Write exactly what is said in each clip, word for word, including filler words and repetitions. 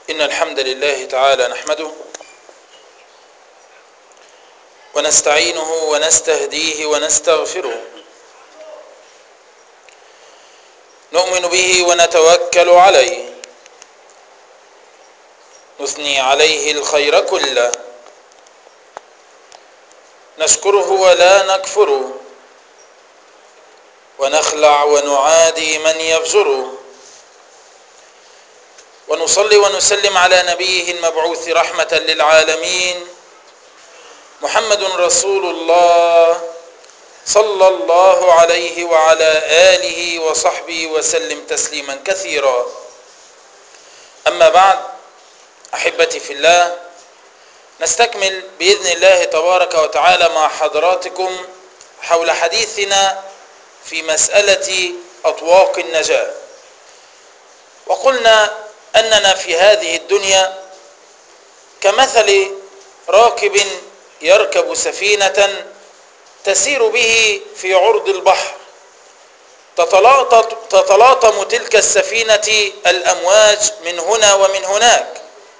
إن الحمد لله تعالى نحمده ونستعينه ونستهديه ونستغفره، نؤمن به ونتوكل عليه، نثني عليه الخير كله، نشكره ولا نكفره، ونخلع ونعادي من يفجره، ونصلي ونسلم على نبيه المبعوث رحمة للعالمين محمد رسول الله صلى الله عليه وعلى آله وصحبه وسلم تسليما كثيرا. أما بعد، أحبتي في الله، نستكمل بإذن الله تبارك وتعالى مع حضراتكم حول حديثنا في مسألة أطواق النجاة. وقلنا أننا في هذه الدنيا كمثل راكب يركب سفينة تسير به في عرض البحر، تتلاطم تلك السفينة الأمواج من هنا ومن هناك.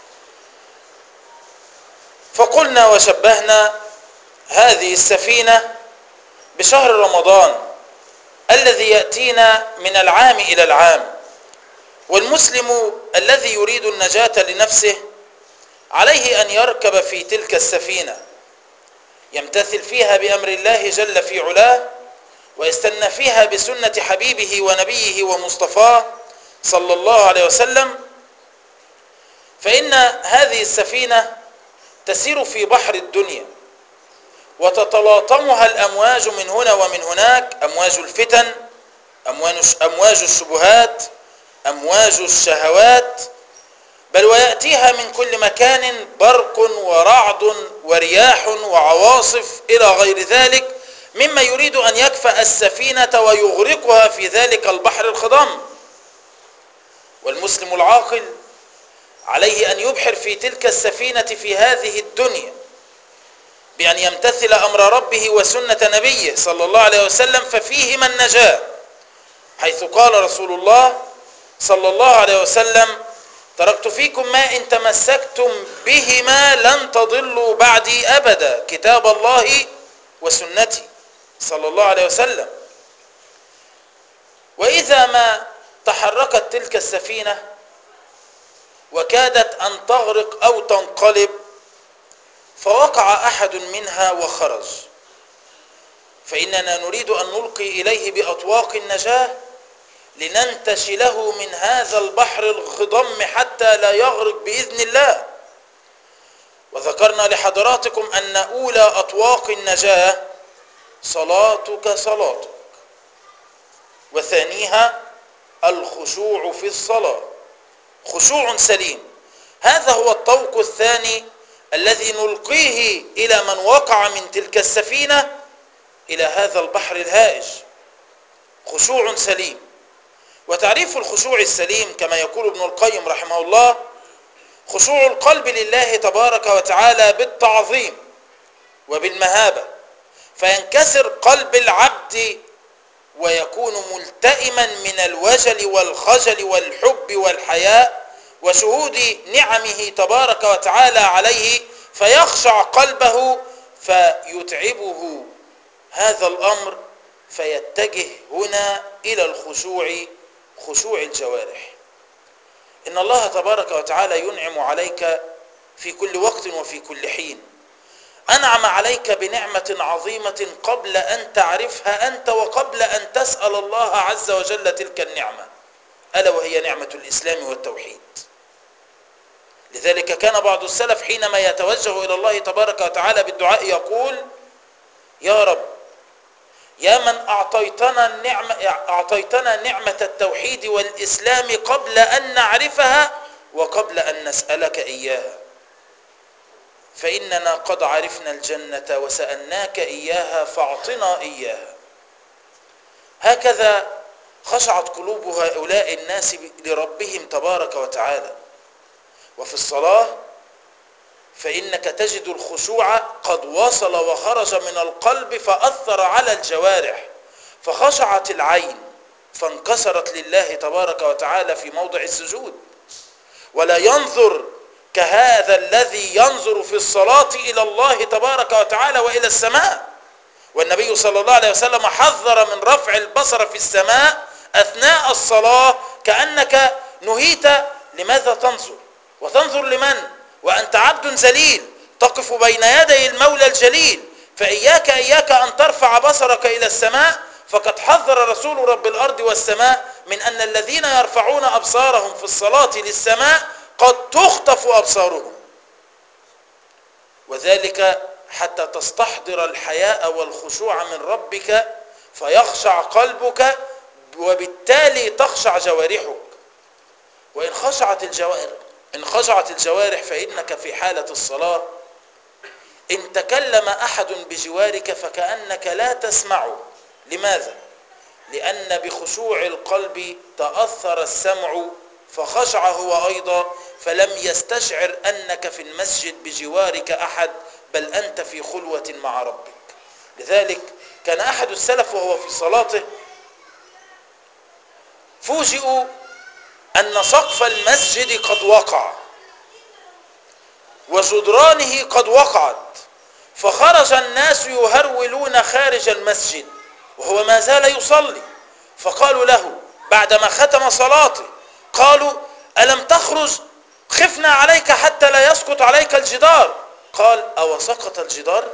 فقلنا وشبهنا هذه السفينة بشهر رمضان الذي يأتينا من العام إلى العام، والمسلم الذي يريد النجاة لنفسه عليه أن يركب في تلك السفينة، يمتثل فيها بأمر الله جل في علاه، ويستنى فيها بسنة حبيبه ونبيه ومصطفاه صلى الله عليه وسلم. فإن هذه السفينة تسير في بحر الدنيا وتتلاطمها الأمواج من هنا ومن هناك، أمواج الفتن، أمواج الشبهات، أمواج الشهوات، بل ويأتيها من كل مكان برق ورعد ورياح وعواصف إلى غير ذلك مما يريد أن يكفأ السفينة ويغرقها في ذلك البحر الخضم. والمسلم العاقل عليه أن يبحر في تلك السفينة في هذه الدنيا بأن يمتثل أمر ربه وسنة نبيه صلى الله عليه وسلم، ففيهما النجاة، حيث قال رسول الله صلى الله عليه وسلم: تركت فيكم ما إن تمسكتم بهما لن تضلوا بعدي أبدا، كتاب الله وسنتي صلى الله عليه وسلم. وإذا ما تحركت تلك السفينة وكادت أن تغرق أو تنقلب، فوقع أحد منها وخرج، فإننا نريد أن نلقي إليه بأطواق النجاة لننتشله من هذا البحر الخضم حتى لا يغرق بإذن الله. وذكرنا لحضراتكم أن أولى أطواق النجاة صلاتك صلاتك، وثانيها الخشوع في الصلاة، خشوع سليم. هذا هو الطوق الثاني الذي نلقيه إلى من وقع من تلك السفينة إلى هذا البحر الهائج، خشوع سليم. وتعريف الخشوع السليم كما يقول ابن القيم رحمه الله: خشوع القلب لله تبارك وتعالى بالتعظيم وبالمهابة، فينكسر قلب العبد ويكون ملتئما من الوجل والخجل والحب والحياء وشهود نعمه تبارك وتعالى عليه، فيخشع قلبه فيتعبه هذا الأمر، فيتجه هنا إلى الخشوع، خشوع الجوارح. إن الله تبارك وتعالى ينعم عليك في كل وقت وفي كل حين، أنعم عليك بنعمة عظيمة قبل أن تعرفها أنت وقبل أن تسأل الله عز وجل تلك النعمة، ألا وهي نعمة الإسلام والتوحيد. لذلك كان بعض السلف حينما يتوجه إلى الله تبارك وتعالى بالدعاء يقول: يا رب، يا من أعطيتنا النعمة أعطيتنا نعمة التوحيد والإسلام قبل أن نعرفها وقبل أن نسألك إياها، فإننا قد عرفنا الجنة وسألناك إياها فاعطنا إياها. هكذا خشعت قلوب هؤلاء الناس لربهم تبارك وتعالى. وفي الصلاة فإنك تجد الخشوع قد وصل وخرج من القلب فأثر على الجوارح، فخشعت العين فانكسرت لله تبارك وتعالى في موضع السجود، ولا ينظر كهذا الذي ينظر في الصلاة إلى الله تبارك وتعالى وإلى السماء. والنبي صلى الله عليه وسلم حذر من رفع البصر في السماء أثناء الصلاة، كأنك نهيت لماذا تنظر، وتنظر لمن، وأنت عبد ذليل تقف بين يدي المولى الجليل. فإياك إياك أن ترفع بصرك إلى السماء، فقد حذر رسول رب الأرض والسماء من أن الذين يرفعون أبصارهم في الصلاة للسماء قد تخطف أبصارهم، وذلك حتى تستحضر الحياء والخشوع من ربك فيخشع قلبك، وبالتالي تخشع جوارحك. وإن خشعت الجوارح إن خشعت الجوارح فإنك في حالة الصلاة إن تكلم أحد بجوارك فكأنك لا تسمعه. لماذا؟ لأن بخشوع القلب تأثر السمع فخشع هو أيضا، فلم يستشعر أنك في المسجد بجوارك أحد، بل أنت في خلوة مع ربك. لذلك كان أحد السلف وهو في صلاته فوجئوا أن سقف المسجد قد وقع وجدرانه قد وقعت، فخرج الناس يهرولون خارج المسجد وهو ما زال يصلي. فقالوا له بعدما ختم صلاته، قالوا ألم تخرج؟ خفنا عليك حتى لا يسقط عليك الجدار. قال أو سقط الجدار؟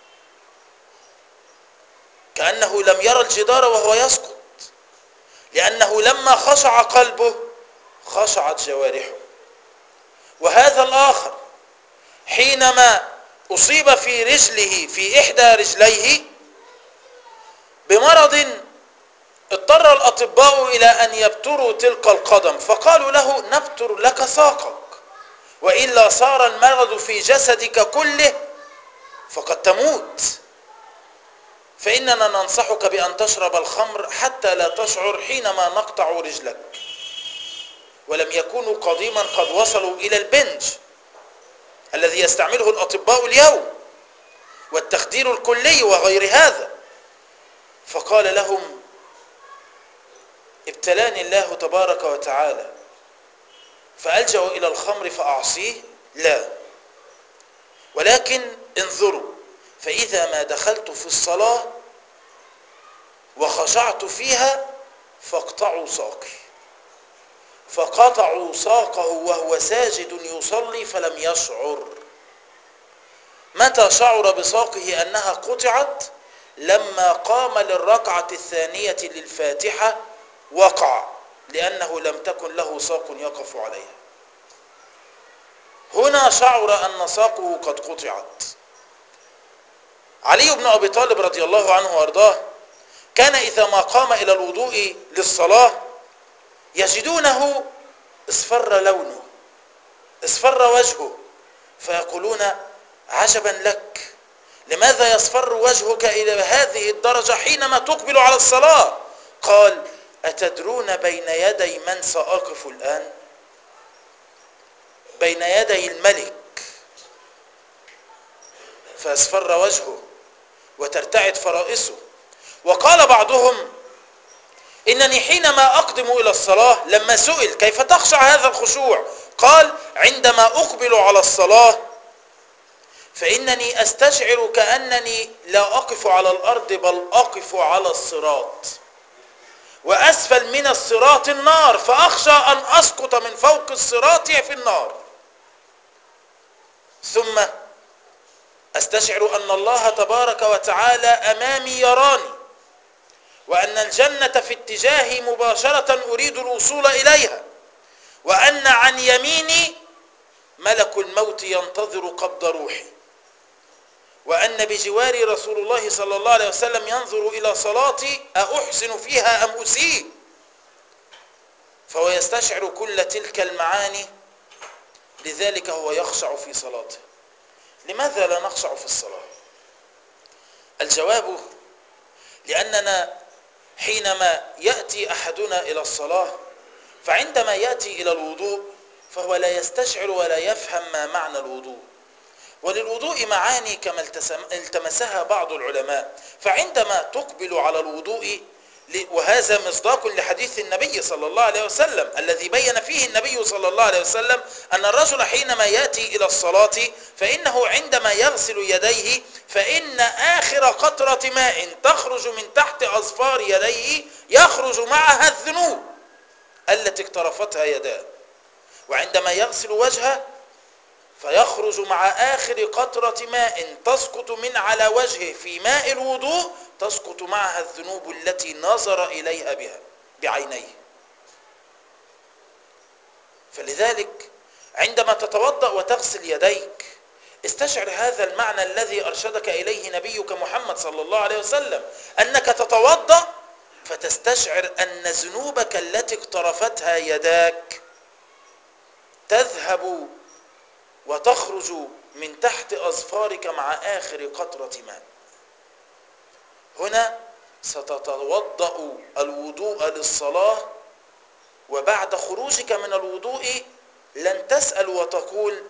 كأنه لم يرى الجدار وهو يسقط، لأنه لما خشع قلبه خشعت جوارحه. وهذا الآخر حينما أصيب في رجله في إحدى رجليه بمرض اضطر الأطباء إلى أن يبتروا تلك القدم، فقالوا له نبتر لك ساقك، وإلا صار المرض في جسدك كله فقد تموت. فإننا ننصحك بأن تشرب الخمر حتى لا تشعر حينما نقطع رجلك. ولم يكونوا قديما قد وصلوا إلى البنج الذي يستعمله الأطباء اليوم والتخدير الكلي وغير هذا. فقال لهم ابتلاني الله تبارك وتعالى فألجأ إلى الخمر فأعصيه؟ لا، ولكن انظروا، فإذا ما دخلت في الصلاة وخشعت فيها فاقطعوا ساقي. فقطعوا ساقه وهو ساجد يصلي فلم يشعر. متى شعر بساقه أنها قطعت؟ لما قام للركعة الثانية للفاتحة وقع، لأنه لم تكن له ساق يقف عليها. هنا شعر أن ساقه قد قطعت. علي بن أبي طالب رضي الله عنه وارضاه كان إذا ما قام إلى الوضوء للصلاة يجدونه اصفر لونه، اصفر وجهه، فيقولون عجبا لك، لماذا يصفر وجهك إلى هذه الدرجة حينما تقبل على الصلاة؟ قال أتدرون بين يدي من سأقف الآن؟ بين يدي الملك. فاصفر وجهه وترتعد فرائسه. وقال بعضهم إنني حينما أقدم إلى الصلاة لما سئل كيف تخشع هذا الخشوع قال عندما أقبل على الصلاة فإنني أستشعر كأنني لا أقف على الأرض بل أقف على الصراط، وأسفل من الصراط النار، فأخشى أن أسقط من فوق الصراط في النار، ثم أستشعر أن الله تبارك وتعالى أمامي يراني، وأن الجنة في اتجاهي مباشرة أريد الوصول إليها، وأن عن يميني ملك الموت ينتظر قبض روحي، وأن بجواري رسول الله صلى الله عليه وسلم ينظر إلى صلاتي أحسن فيها أم أسيء. فهو يستشعر كل تلك المعاني، لذلك هو يخشع في صلاته. لماذا لا نخشع في الصلاة؟ الجواب لأننا حينما يأتي أحدنا إلى الصلاة فعندما يأتي إلى الوضوء فهو لا يستشعر ولا يفهم ما معنى الوضوء. وللوضوء معاني كما التمسها بعض العلماء، فعندما تقبل على الوضوء وهذا مصداق لحديث النبي صلى الله عليه وسلم الذي بين فيه النبي صلى الله عليه وسلم أن الرجل حينما يأتي إلى الصلاة فإنه عندما يغسل يديه فإن آخر قطرة ماء تخرج من تحت أظفار يديه يخرج معها الذنوب التي اقترفتها يداه، وعندما يغسل وجهه فيخرج مع آخر قطرة ماء تسقط من على وجهه في ماء الوضوء تسقط معها الذنوب التي نظر إليها بها بعينيه. فلذلك عندما تتوضأ وتغسل يديك استشعر هذا المعنى الذي أرشدك إليه نبيك محمد صلى الله عليه وسلم، أنك تتوضأ فتستشعر أن ذنوبك التي اقترفتها يداك تذهب وتخرج من تحت أظفارك مع آخر قطرة ماء. هنا ستتوضأ الوضوء للصلاة، وبعد خروجك من الوضوء لن تسأل وتقول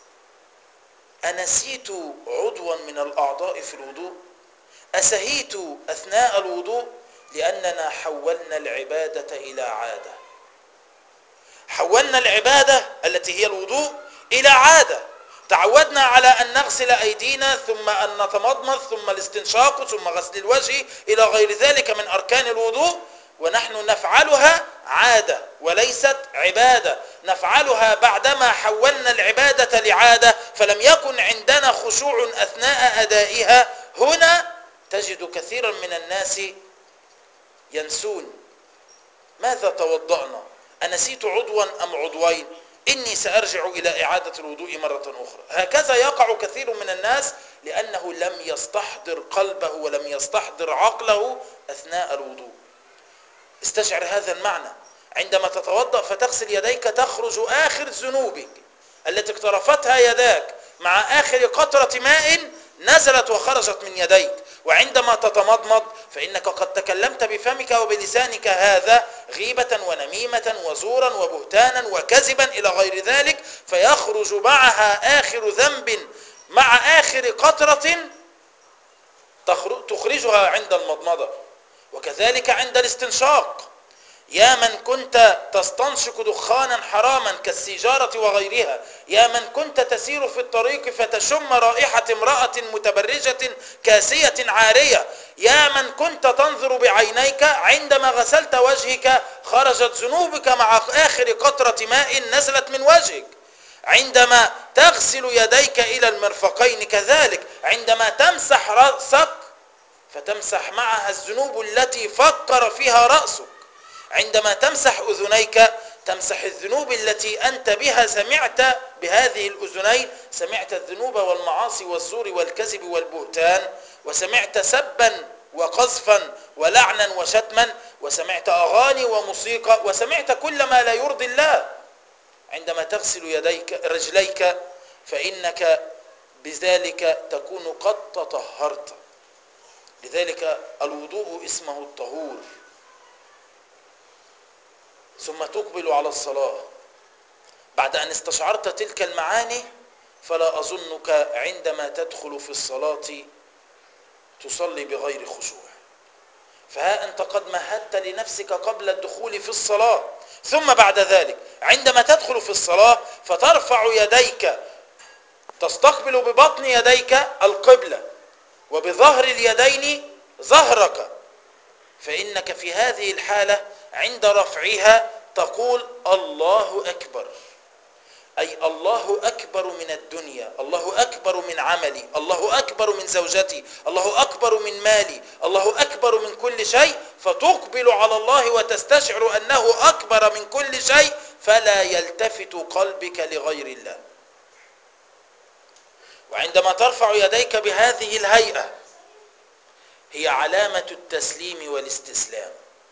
أنسيت عضوا من الأعضاء في الوضوء، أسهيت أثناء الوضوء، لأننا حولنا العبادة إلى عادة. حولنا العبادة التي هي الوضوء إلى عادة. تعودنا على أن نغسل أيدينا ثم أن نتمضمض ثم الاستنشاق ثم غسل الوجه إلى غير ذلك من أركان الوضوء، ونحن نفعلها عادة وليست عبادة. نفعلها بعدما حولنا العبادة لعادة فلم يكن عندنا خشوع أثناء أدائها. هنا تجد كثيرا من الناس ينسون ماذا توضأنا، أنسيت عضوا أم عضوين، إني سأرجع إلى إعادة الوضوء مرة أخرى. هكذا يقع كثير من الناس لأنه لم يستحضر قلبه ولم يستحضر عقله أثناء الوضوء. استشعر هذا المعنى. عندما تتوضأ فتغسل يديك تخرج آخر ذنوبك التي اقترفتها يداك مع آخر قطرة ماء نزلت وخرجت من يديك. وعندما تتمضمض فإنك قد تكلمت بفمك وبلسانك هذا غيبة ونميمة وزورا وبهتانا وكذبا إلى غير ذلك، فيخرج معها آخر ذنب مع آخر قطرة تخرجها عند المضمضة. وكذلك عند الاستنشاق، يا من كنت تستنشق دخانا حراما كالسيجارة وغيرها، يا من كنت تسير في الطريق فتشم رائحة امرأة متبرجة كاسية عارية، يا من كنت تنظر بعينيك عندما غسلت وجهك خرجت ذنوبك مع آخر قطرة ماء نزلت من وجهك. عندما تغسل يديك إلى المرفقين كذلك، عندما تمسح رأسك فتمسح معها الذنوب التي فكر فيها رأسك، عندما تمسح أذنيك تمسح الذنوب التي أنت بها سمعت بهذه الأذنين، سمعت الذنوب والمعاصي والزور والكذب والبهتان، وسمعت سبا وقذفا ولعنا وشتما، وسمعت أغاني وموسيقى، وسمعت كل ما لا يرضي الله. عندما تغسل يديك رجليك فإنك بذلك تكون قد تطهرت. لذلك الوضوء اسمه الطهور. ثم تقبل على الصلاة بعد أن استشعرت تلك المعاني، فلا أظنك عندما تدخل في الصلاة تصلي بغير خشوع. فها أنت قد مهدت لنفسك قبل الدخول في الصلاة، ثم بعد ذلك عندما تدخل في الصلاة فترفع يديك تستقبل ببطن يديك القبلة وبظهر اليدين ظهرك، فإنك في هذه الحالة عند رفعها تقول الله أكبر، أي الله أكبر من الدنيا، الله أكبر من عملي، الله أكبر من زوجتي، الله أكبر من مالي، الله أكبر من كل شيء، فتقبل على الله وتستشعر أنه أكبر من كل شيء، فلا يلتفت قلبك لغير الله. وعندما ترفع يديك بهذه الهيئة هي علامة التسليم والاستسلام.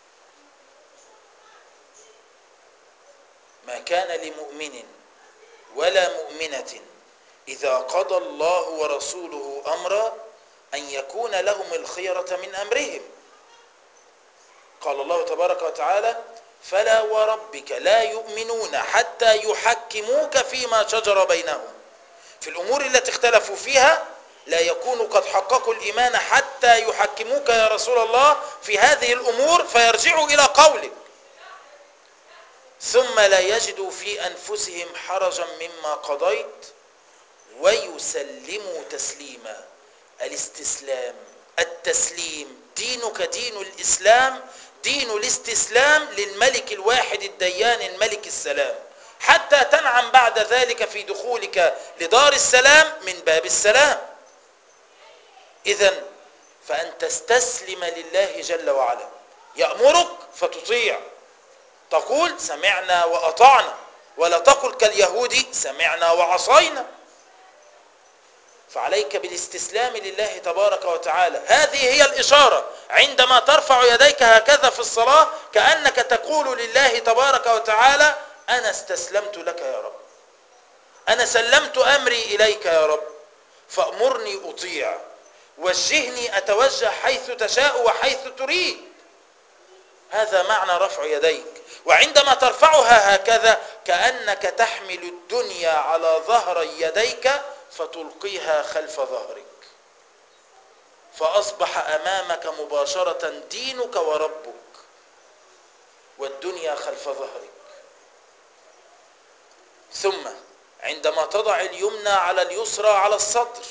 ما كان لمؤمن ولا مؤمنة إذا قضى الله ورسوله أمرا أن يكون لهم الخيرة من أمرهم. قال الله تبارك وتعالى: فلا وربك لا يؤمنون حتى يحكموك فيما شجر بينهم، في الأمور التي اختلفوا فيها لا يكونوا قد حققوا الإيمان حتى يحكموك يا رسول الله في هذه الأمور فيرجعوا إلى قولك، ثم لا يجدوا في أنفسهم حرجا مما قضيت ويسلموا تسليما. الاستسلام، التسليم، دينك دين الإسلام، دين الاستسلام للملك الواحد الديان الملك السلام، حتى تنعم بعد ذلك في دخولك لدار السلام من باب السلام. إذن فأن تستسلم لله جل وعلا، يأمرك فتطيع، تقول سمعنا وأطعنا، ولا تقل كاليهود سمعنا وعصينا. فعليك بالاستسلام لله تبارك وتعالى. هذه هي الإشارة عندما ترفع يديك هكذا في الصلاة، كأنك تقول لله تبارك وتعالى أنا استسلمت لك يا رب، أنا سلمت أمري إليك يا رب، فأمرني أطيع، وجهني أتوجه حيث تشاء وحيث تريد. هذا معنى رفع يديك. وعندما ترفعها هكذا كأنك تحمل الدنيا على ظهر يديك فتلقيها خلف ظهرك، فأصبح أمامك مباشرة دينك وربك، والدنيا خلف ظهرك. ثم عندما تضع اليمنى على اليسرى على الصدر،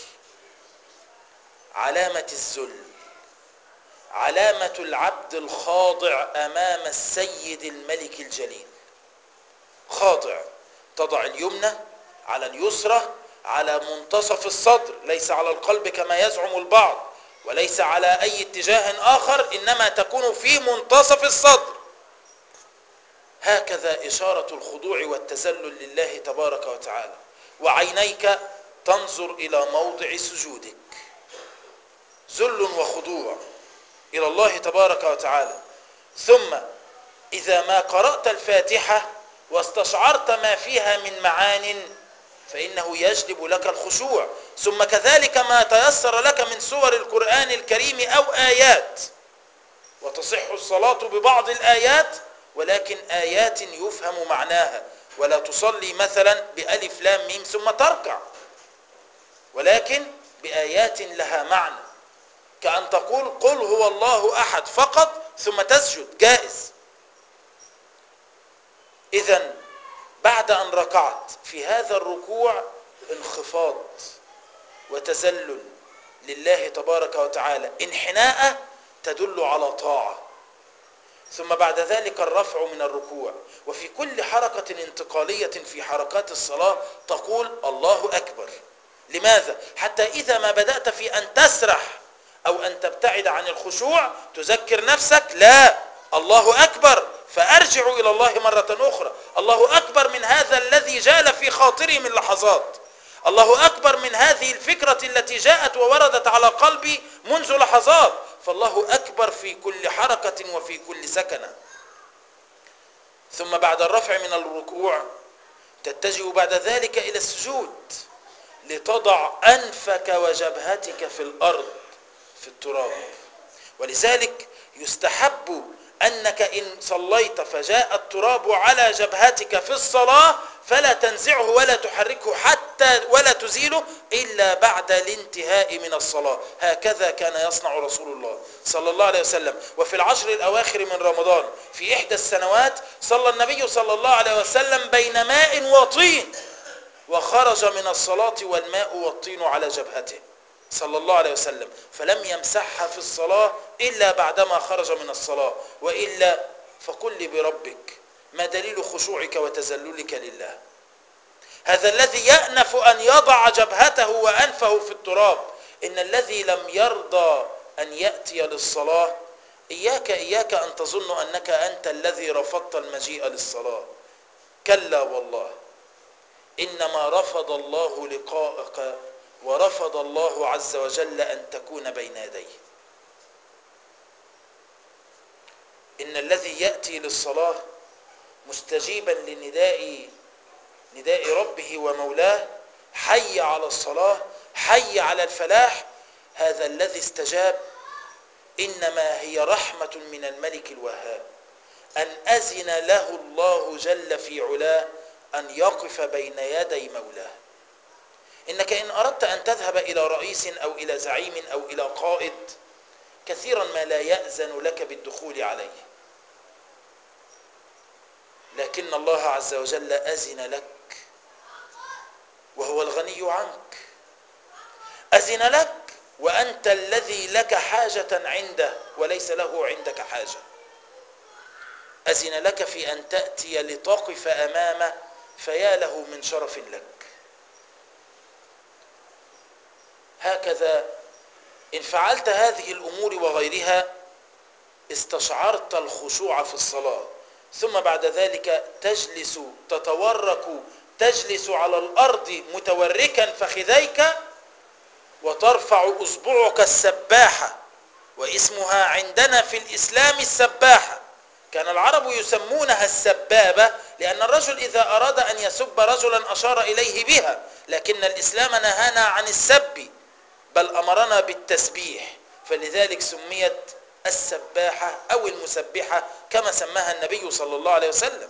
علامة الذل، علامة العبد الخاضع أمام السيد الملك الجليل، خاضع. تضع اليمنى على اليسرى على منتصف الصدر، ليس على القلب كما يزعم البعض، وليس على أي اتجاه آخر، إنما تكون في منتصف الصدر. هكذا إشارة الخضوع والتذلل لله تبارك وتعالى. وعينيك تنظر إلى موضع سجودك، ذل وخضوع إلى الله تبارك وتعالى. ثم إذا ما قرأت الفاتحة واستشعرت ما فيها من معان فإنه يجلب لك الخشوع. ثم كذلك ما تيسر لك من سور القرآن الكريم أو آيات، وتصح الصلاة ببعض الآيات ولكن آيات يفهم معناها، ولا تصلي مثلا بألف لام ميم ثم تركع، ولكن بآيات لها معنى، كأن تقول قل هو الله أحد فقط ثم تسجد، جائز. إذن بعد أن ركعت في هذا الركوع انخفاض وتذلل لله تبارك وتعالى، انحناء تدل على طاعة. ثم بعد ذلك الرفع من الركوع، وفي كل حركة انتقالية في حركات الصلاة تقول الله أكبر. لماذا؟ حتى إذا ما بدأت في أن تسرح أو أن تبتعد عن الخشوع تذكر نفسك لا، الله أكبر، فأرجع إلى الله مرة أخرى. الله أكبر من هذا الذي جال في خاطري من لحظات، الله أكبر من هذه الفكرة التي جاءت ووردت على قلبي منذ لحظات، فالله أكبر في كل حركة وفي كل سكنة. ثم بعد الرفع من الركوع تتجه بعد ذلك إلى السجود لتضع أنفك وجبهتك في الأرض في التراب. ولذلك يستحب أنك إن صليت فجاء التراب على جبهتك في الصلاة فلا تنزعه ولا تحركه حتى ولا تزيله إلا بعد الانتهاء من الصلاة. هكذا كان يصنع رسول الله صلى الله عليه وسلم. وفي العشر الأواخر من رمضان في إحدى السنوات صلى النبي صلى الله عليه وسلم بين ماء وطين، وخرج من الصلاة والماء والطين على جبهته صلى الله عليه وسلم، فلم يمسحها في الصلاة إلا بعدما خرج من الصلاة. وإلا فقل لي بربك ما دليل خشوعك وتذللك لله؟ هذا الذي يأنف أن يضع جبهته وأنفه في التراب. إن الذي لم يرضى أن يأتي للصلاة إياك إياك أن تظن أنك أنت الذي رفضت المجيء للصلاة، كلا والله، إنما رفض الله لقاءك ورفض الله عز وجل أن تكون بين يديه. إن الذي يأتي للصلاة مستجيبا لنداء نداء ربه ومولاه، حي على الصلاة، حي على الفلاح، هذا الذي استجاب إنما هي رحمة من الملك الوهاب أن أذن له الله جل في علاه أن يقف بين يدي مولاه. إنك إن أردت أن تذهب إلى رئيس أو إلى زعيم أو إلى قائد كثيرا ما لا يأذن لك بالدخول عليه، لكن الله عز وجل أذن لك وهو الغني عنك، أذن لك وأنت الذي لك حاجة عنده وليس له عندك حاجة، أذن لك في أن تأتي لتقف أمامه فيا له من شرف لك. هكذا إن فعلت هذه الأمور وغيرها استشعرت الخشوع في الصلاة، ثم بعد ذلك تجلس تتورك تجلس على الأرض متوركا فخذيك وترفع أصبعك السباحة، واسمها عندنا في الإسلام السباحة. كان العرب يسمونها السبابة لأن الرجل إذا أراد أن يسب رجلا أشار إليه بها، لكن الإسلام نهانا عن السب بل أمرنا بالتسبيح، فلذلك سميت السباحة أو المسبحة كما سماها النبي صلى الله عليه وسلم.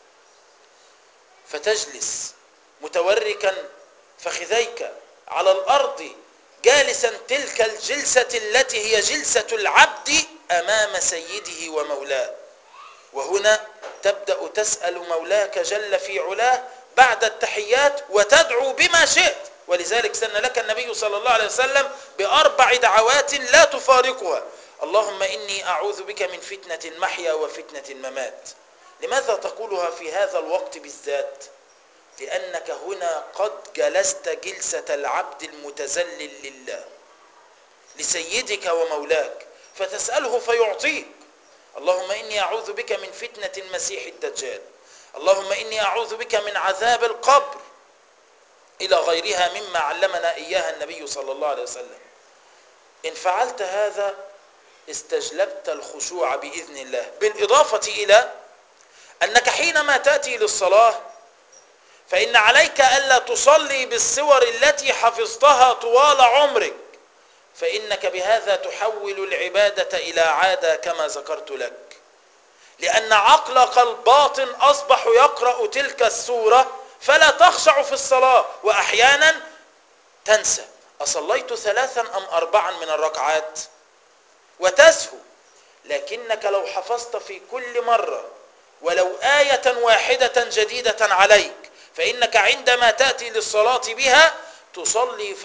فتجلس متوركا فخذيك على الأرض جالسا تلك الجلسة التي هي جلسة العبد أمام سيده ومولاه، وهنا تبدأ تسأل مولاك جل في علاه بعد التحيات وتدعو بما شئت، ولذلك سن لك النبي صلى الله عليه وسلم بأربع دعوات لا تفارقها. اللهم إني أعوذ بك من فتنة المحيا وفتنة الممات. لماذا تقولها في هذا الوقت بالذات؟ لأنك هنا قد جلست جلسة العبد المتذلل لله لسيدك ومولاك، فتسأله فيعطيك. اللهم إني أعوذ بك من فتنة المسيح الدجال، اللهم إني أعوذ بك من عذاب القبر، إلى غيرها مما علمنا إياها النبي صلى الله عليه وسلم. إن فعلت هذا استجلبت الخشوع بإذن الله، بالإضافة إلى أنك حينما تأتي للصلاة فإن عليك ألا تصلي بالصور التي حفظتها طوال عمرك، فإنك بهذا تحول العبادة إلى عادة كما ذكرت لك، لأن عقلك الباطن أصبح يقرأ تلك السورة فلا تخشع في الصلاة، وأحيانا تنسى أصليت ثلاثا أم أربعا من الركعات وتسهو، لكنك لو حفظت في كل مرة ولو آية واحدة جديدة عليك فإنك عندما تأتي للصلاة بها تصلي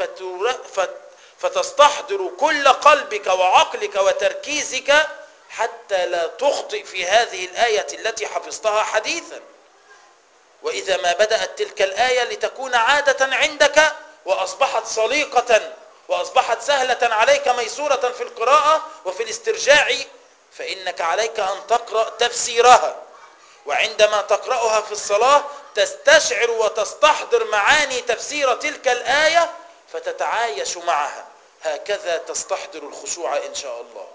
فتستحضر كل قلبك وعقلك وتركيزك حتى لا تخطئ في هذه الآية التي حفظتها حديثا. وإذا ما بدأت تلك الآية لتكون عادة عندك وأصبحت صليقة وأصبحت سهلة عليك ميسورة في القراءة وفي الاسترجاع، فإنك عليك أن تقرأ تفسيرها، وعندما تقرأها في الصلاة تستشعر وتستحضر معاني تفسير تلك الآية فتتعايش معها، هكذا تستحضر الخشوع إن شاء الله.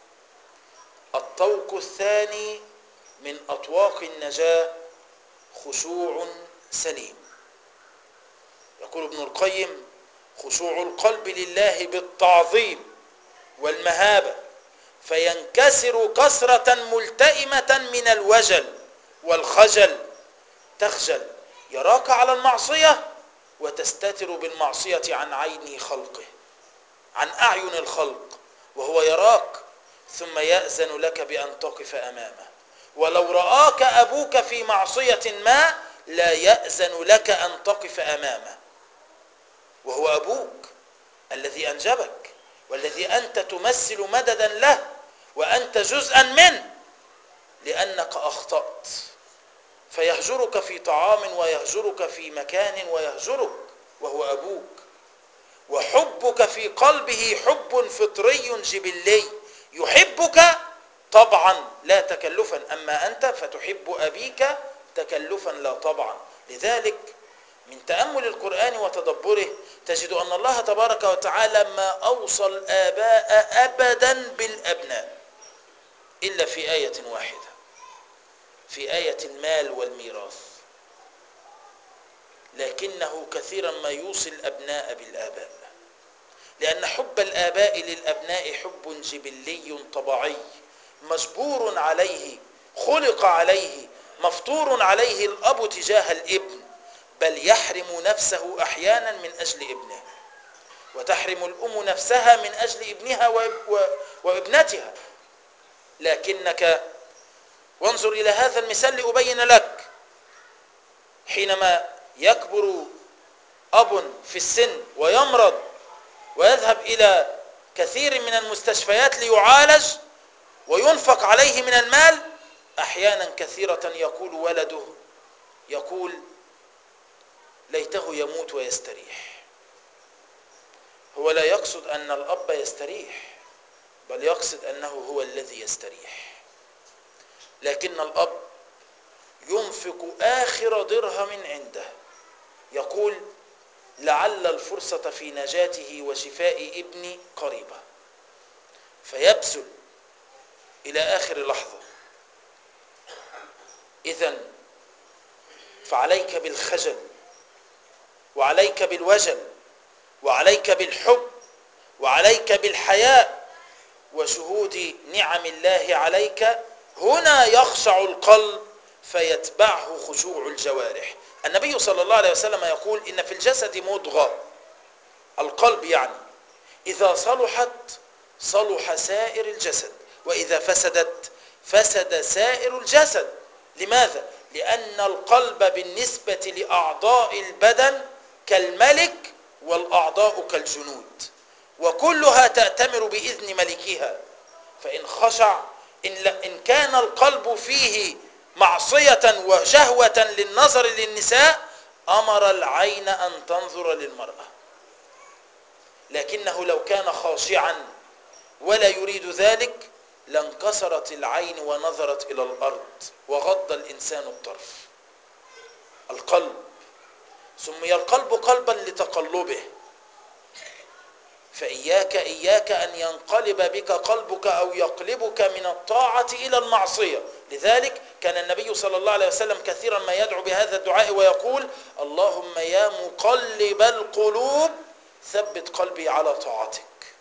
الطوق الثاني من أطواق النجاة خشوع سليم. يقول ابن القيم: خشوع القلب لله بالتعظيم والمهابة، فينكسر كسرة ملتئمة من الوجل والخجل، تخجل يراك على المعصية وتستتر بالمعصية عن عين خلقه، عن أعين الخلق، وهو يراك ثم يأذن لك بأن تقف أمامه. ولو رآك أبوك في معصية ما لا يأذن لك أن تقف أمامه، وهو أبوك الذي أنجبك والذي أنت تمثل مددا له وأنت جزءا منه، لأنك أخطأت فيهجرك في طعام ويهجرك في مكان ويهجرك وهو أبوك. وحبك في قلبه حب فطري جبلي، يحبك طبعا لا تكلفا، أما أنت فتحب أبيك تكلفا لا طبعا. لذلك من تأمل القرآن وتدبره تجد أن الله تبارك وتعالى ما أوصى الآباء أبدا بالأبناء إلا في آية واحدة، في آية المال والميراث، لكنه كثيرا ما يوصي الأبناء بالآباء، لأن حب الآباء للأبناء حب جبلي طبيعي مجبور عليه، خلق عليه، مفطور عليه الأب تجاه الابن، بل يحرم نفسه أحيانا من أجل ابنه، وتحرم الأم نفسها من أجل ابنها وابنتها. لكنك وانظر إلى هذا المثال لأبين لك، حينما يكبر أب في السن ويمرض ويذهب إلى كثير من المستشفيات ليعالج وينفق عليه من المال، أحيانا كثيرة يقول ولده يقول ليته يموت ويستريح. هو لا يقصد أن الأب يستريح، بل يقصد أنه هو الذي يستريح. لكن الأب ينفق آخر درهم عنده، يقول لعل الفرصة في نجاته وشفاء ابني قريبة، فيبذل إلى آخر لحظة. إذن فعليك بالخجل، وعليك بالوجل، وعليك بالحب، وعليك بالحياء وشهود نعم الله عليك. هنا يخشع القلب فيتبعه خشوع الجوارح. النبي صلى الله عليه وسلم يقول إن في الجسد مضغة، القلب يعني، إذا صلحت صلح سائر الجسد، وإذا فسدت فسد سائر الجسد. لماذا؟ لأن القلب بالنسبة لأعضاء البدن كالملك، والأعضاء كالجنود، وكلها تأتمر بإذن ملكها. فإن خشع، إن كان القلب فيه معصية وشهوة للنظر للنساء، أمر العين أن تنظر للمرأة. لكنه لو كان خاشعا ولا يريد ذلك لانكسرت العين ونظرت إلى الأرض وغض الإنسان الطرف. القلب سمي القلب قلبا لتقلبه، فإياك إياك أن ينقلب بك قلبك أو يقلبك من الطاعة إلى المعصية. لذلك كان النبي صلى الله عليه وسلم كثيرا ما يدعو بهذا الدعاء ويقول اللهم يا مقلب القلوب ثبت قلبي على طاعتك.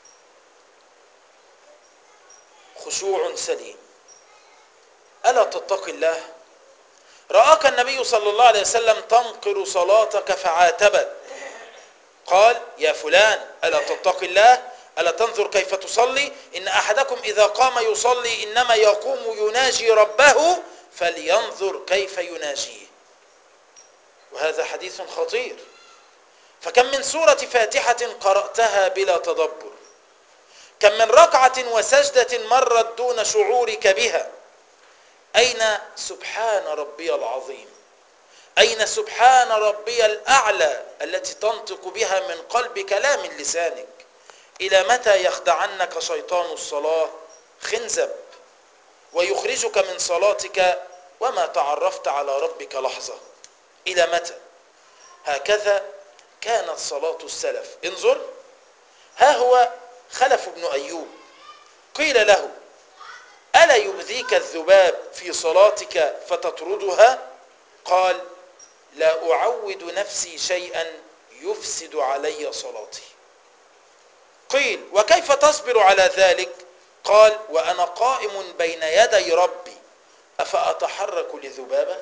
خشوع سليم. ألا تتقي الله؟ رآك النبي صلى الله عليه وسلم تنقر صلاتك فعاتبك، قال يا فلان ألا تتقي الله؟ ألا تنظر كيف تصلي؟ إن أحدكم إذا قام يصلي إنما يقوم يناجي ربه فلينظر كيف يناجيه. وهذا حديث خطير. فكم من سورة فاتحة قرأتها بلا تدبر، كم من ركعة وسجدة مرت دون شعورك بها. أين سبحان ربي العظيم؟ أين سبحان ربي الأعلى التي تنطق بها من قلبك لا من لسانك؟ إلى متى يخدعنك شيطان الصلاة خنزب ويخرجك من صلاتك وما تعرفت على ربك لحظة؟ إلى متى؟ هكذا كانت صلاة السلف. انظر، ها هو خلف بن أيوب قيل له ألا يؤذيك الذباب في صلاتك فتطردها؟ قال لا أعود نفسي شيئا يفسد علي صلاتي. قيل وكيف تصبر على ذلك؟ قال وأنا قائم بين يدي ربي أفأتحرك لذبابة؟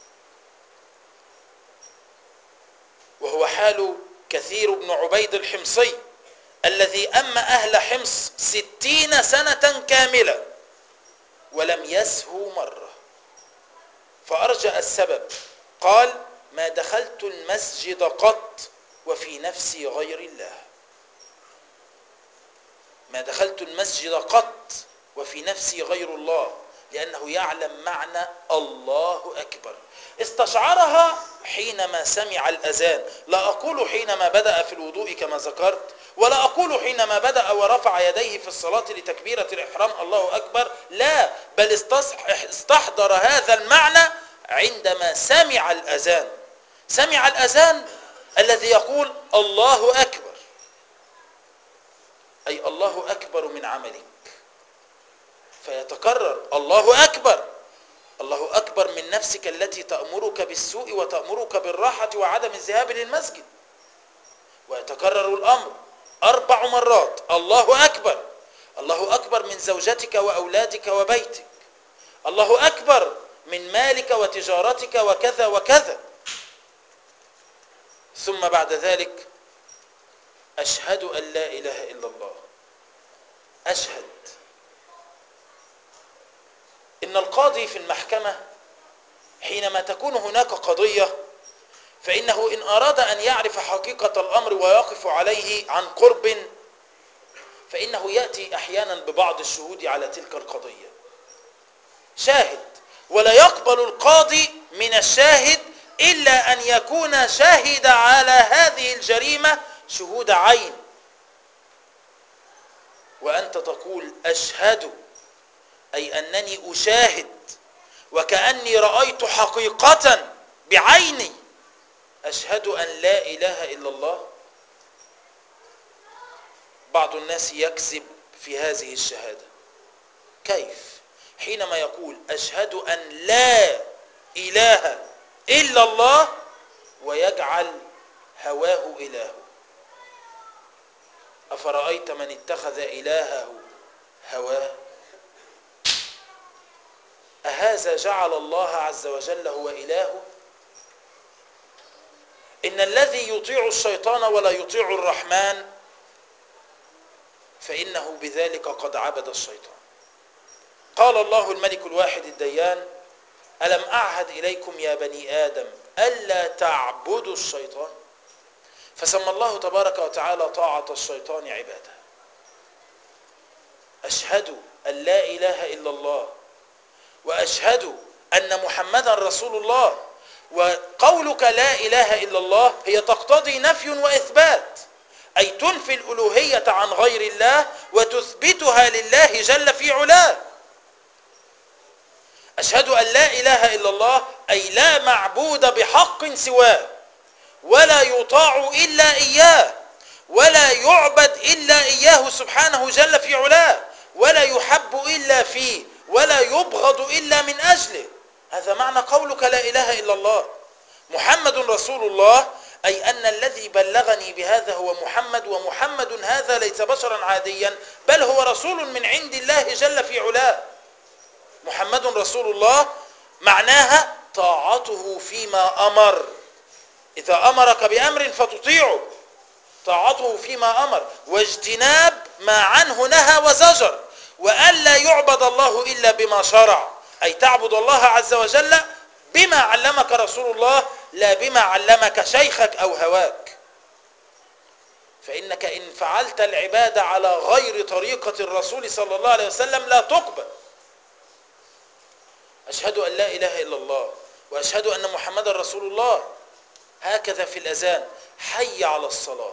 وهو حال كثير بن عبيد الحمصي الذي أما أهل حمص ستين سنة كاملة ولم يسهو مرة، فأرجأ السبب قال ما دخلت المسجد قط وفي نفسي غير الله. ما دخلت المسجد قط وفي نفسي غير الله، لأنه يعلم معنى الله أكبر. استشعرها حينما سمع الأذان، لا أقول حينما بدأ في الوضوء كما ذكرت، ولا أقول حينما بدأ ورفع يديه في الصلاة لتكبيرة الإحرام الله أكبر، لا، بل استحضر هذا المعنى عندما سمع الأذان. سمع الأذان الذي يقول الله أكبر، أي الله أكبر من عملك، فيتكرر الله أكبر. الله أكبر من نفسك التي تأمرك بالسوء وتأمرك بالراحة وعدم الذهاب للمسجد. ويتكرر الأمر أربع مرات الله أكبر. الله أكبر من زوجتك وأولادك وبيتك. الله أكبر من مالك وتجارتك وكذا وكذا. ثم بعد ذلك أشهد أن لا إله إلا الله. أشهد. إن القاضي في المحكمة حينما تكون هناك قضية فإنه إن أراد أن يعرف حقيقة الأمر ويقف عليه عن قرب فإنه يأتي أحيانا ببعض الشهود على تلك القضية، شاهد، ولا يقبل القاضي من الشاهد إلا أن يكون شاهد على هذه الجريمة شهود عين. وأنت تقول أشهد، أي أنني أشاهد وكأني رأيت حقيقة بعيني، أشهد أن لا إله إلا الله. بعض الناس يكذب في هذه الشهادة. كيف؟ حينما يقول أشهد أن لا إله إلا الله ويجعل هواه إله. أفرأيت من اتخذ إلهه هواه؟ أهذا جعل الله عز وجل هو إلهه؟ إن الذي يطيع الشيطان ولا يطيع الرحمن فإنه بذلك قد عبد الشيطان. قال الله الملك الواحد الديان: ألم أعهد إليكم يا بني آدم ألا تعبدوا الشيطان؟ فسمى الله تبارك وتعالى طاعة الشيطان عبادة. أشهد أن لا إله إلا الله وأشهد أن محمدا رسول الله. وقولك لا إله إلا الله هي تقتضي نفي وإثبات، أي تنفي الألوهية عن غير الله وتثبتها لله جل في علاه. أشهد أن لا إله إلا الله أي لا معبود بحق سواه، ولا يطاع إلا إياه، ولا يعبد إلا إياه سبحانه جل في علاه، ولا يحب إلا فيه، ولا يبغض إلا من أجله. هذا معنى قولك لا إله إلا الله. محمد رسول الله أي أن الذي بلغني بهذا هو محمد، ومحمد هذا ليس بشرا عاديا بل هو رسول من عند الله جل في علاه. محمد رسول الله معناها طاعته فيما أمر، إذا أمرك بأمر فتطيعه، طاعته فيما أمر، واجتناب ما عنه نهى وزجر، وألا يعبد الله إلا بما شرع، أي تعبد الله عز وجل بما علمك رسول الله لا بما علمك شيخك أو هواك. فإنك إن فعلت العبادة على غير طريقة الرسول صلى الله عليه وسلم لا تقبل. أشهد أن لا إله إلا الله وأشهد أن محمد رسول الله. هكذا في الأذان: حي على الصلاة،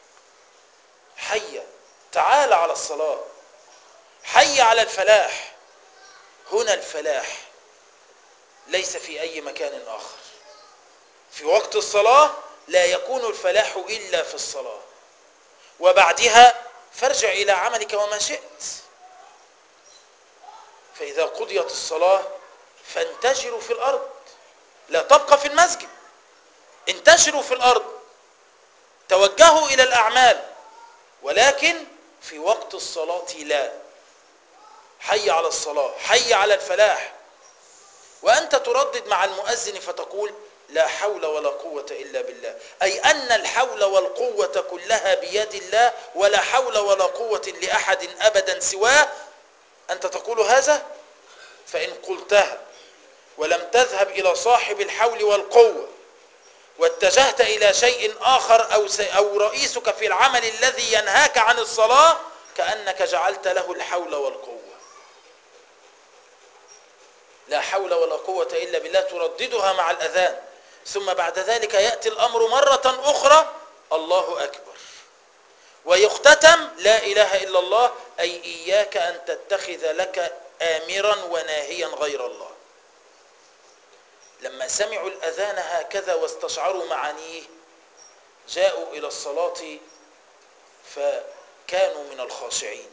حي، تعال على الصلاة، حي على الفلاح. هنا الفلاح ليس في أي مكان آخر. في وقت الصلاة لا يكون الفلاح إلا في الصلاة، وبعدها فارجع إلى عملك وما شئت. فإذا قضيت الصلاة فانتشروا في الأرض، لا تبقى في المسجد، انتشروا في الأرض، توجهوا إلى الأعمال، ولكن في وقت الصلاة لا. حي على الصلاة، حي على الفلاح. وأنت تردد مع المؤذن فتقول لا حول ولا قوة إلا بالله، أي أن الحول والقوة كلها بيد الله، ولا حول ولا قوة لأحد أبدا سواه. أنت تقول هذا؟ فإن قلتها ولم تذهب إلى صاحب الحول والقوة واتجهت إلى شيء آخر أو, أو رئيسك في العمل الذي ينهاك عن الصلاة كأنك جعلت له الحول والقوة. لا حول ولا قوة إلا بالله ترددها مع الأذان، ثم بعد ذلك يأتي الأمر مرة أخرى الله أكبر، ويختتم لا إله إلا الله، أي إياك أن تتخذ لك آمرا وناهيا غير الله. لما سمعوا الأذان هكذا واستشعروا معانيه جاءوا إلى الصلاة فكانوا من الخاشعين.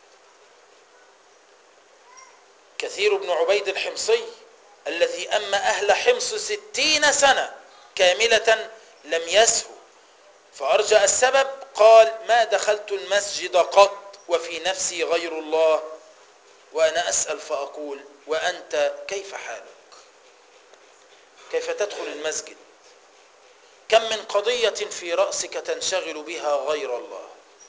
كثير بن عبيد الحمصي الذي أما أهل حمص ستين سنة كاملة لم يسهو، فأرجع السبب قال ما دخلت المسجد قط وفي نفسي غير الله، وأنا أسأل فأقول وأنت كيف حالك؟ كيف تدخل المسجد كم من قضية في رأسك تنشغل بها غير الله.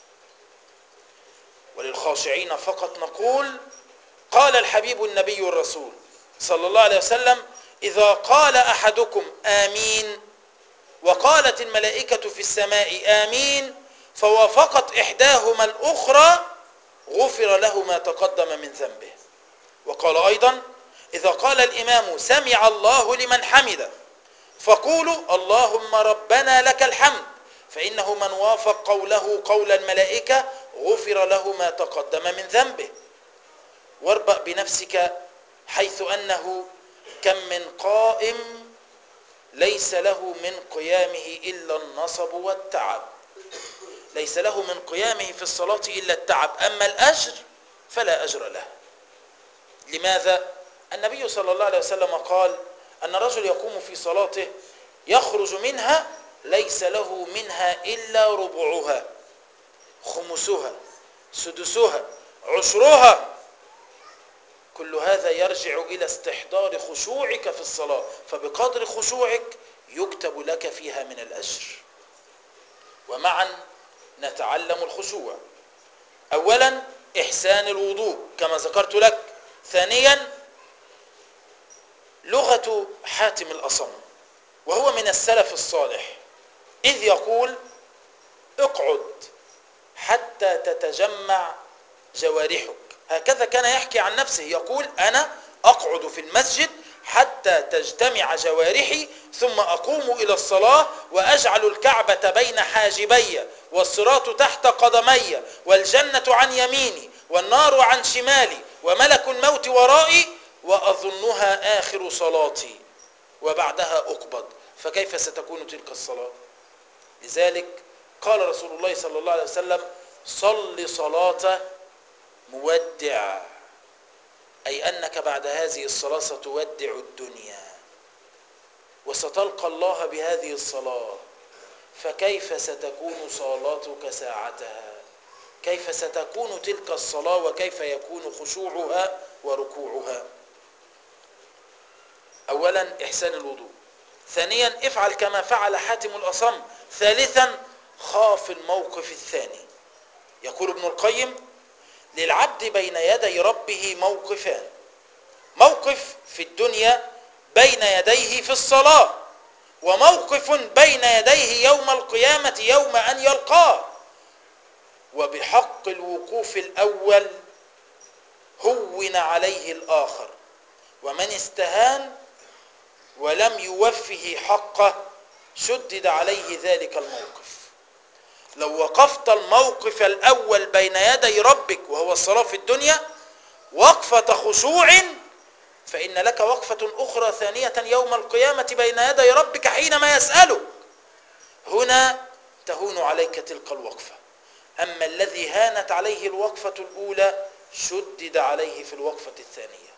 وللخاشعين فقط نقول: قال الحبيب النبي الرسول صلى الله عليه وسلم: إذا قال أحدكم آمين وقالت الملائكة في السماء آمين فوافقت إحداهما الأخرى غفر له ما تقدم من ذنبه. وقال أيضا: إذا قال الإمام سمع الله لمن حمده فقولوا اللهم ربنا لك الحمد، فإنه من وافق قوله قول الملائكة غفر له ما تقدم من ذنبه. واربأ بنفسك، حيث أنه كم من قائم ليس له من قيامه إلا النصب والتعب، ليس له من قيامه في الصلاة إلا التعب، أما الأجر فلا أجر له. لماذا؟ النبي صلى الله عليه وسلم قال أن رجل يقوم في صلاته يخرج منها ليس له منها إلا ربعها، خمسها، سدسها، عشرها. كل هذا يرجع إلى استحضار خشوعك في الصلاة، فبقدر خشوعك يكتب لك فيها من الأجر. ومعا نتعلم الخشوع. أولا إحسان الوضوء كما ذكرت لك. ثانيا لغة حاتم الأصم وهو من السلف الصالح، إذ يقول: اقعد حتى تتجمع جوارحك. هكذا كان يحكي عن نفسه، يقول: أنا أقعد في المسجد حتى تجتمع جوارحي ثم أقوم إلى الصلاة وأجعل الكعبة بين حاجبي والصراط تحت قدمي والجنة عن يميني والنار عن شمالي وملك الموت ورائي وأظنها آخر صلاتي وبعدها أقبض، فكيف ستكون تلك الصلاة؟ لذلك قال رسول الله صلى الله عليه وسلم: صل صلاة مودع، أي أنك بعد هذه الصلاة ستودع الدنيا وستلقى الله بهذه الصلاة، فكيف ستكون صلاتك ساعتها؟ كيف ستكون تلك الصلاة وكيف يكون خشوعها وركوعها؟ أولا إحسان الوضوء. ثانيا افعل كما فعل حاتم الأصم. ثالثا خاف الموقف الثاني. يقول ابن القيم: للعبد بين يدي ربه موقفان: موقف في الدنيا بين يديه في الصلاة، وموقف بين يديه يوم القيامة يوم أن يلقاه. وبحق الوقوف الأول هون عليه الآخر، ومن استهان ولم يوفه حقه شدد عليه ذلك الموقف. لو وقفت الموقف الأول بين يدي ربك وهو الصلاة في الدنيا وقفة خشوع، فإن لك وقفة أخرى ثانية يوم القيامة بين يدي ربك حينما يسألك، هنا تهون عليك تلك الوقفة. أما الذي هانت عليه الوقفة الأولى شدد عليه في الوقفة الثانية.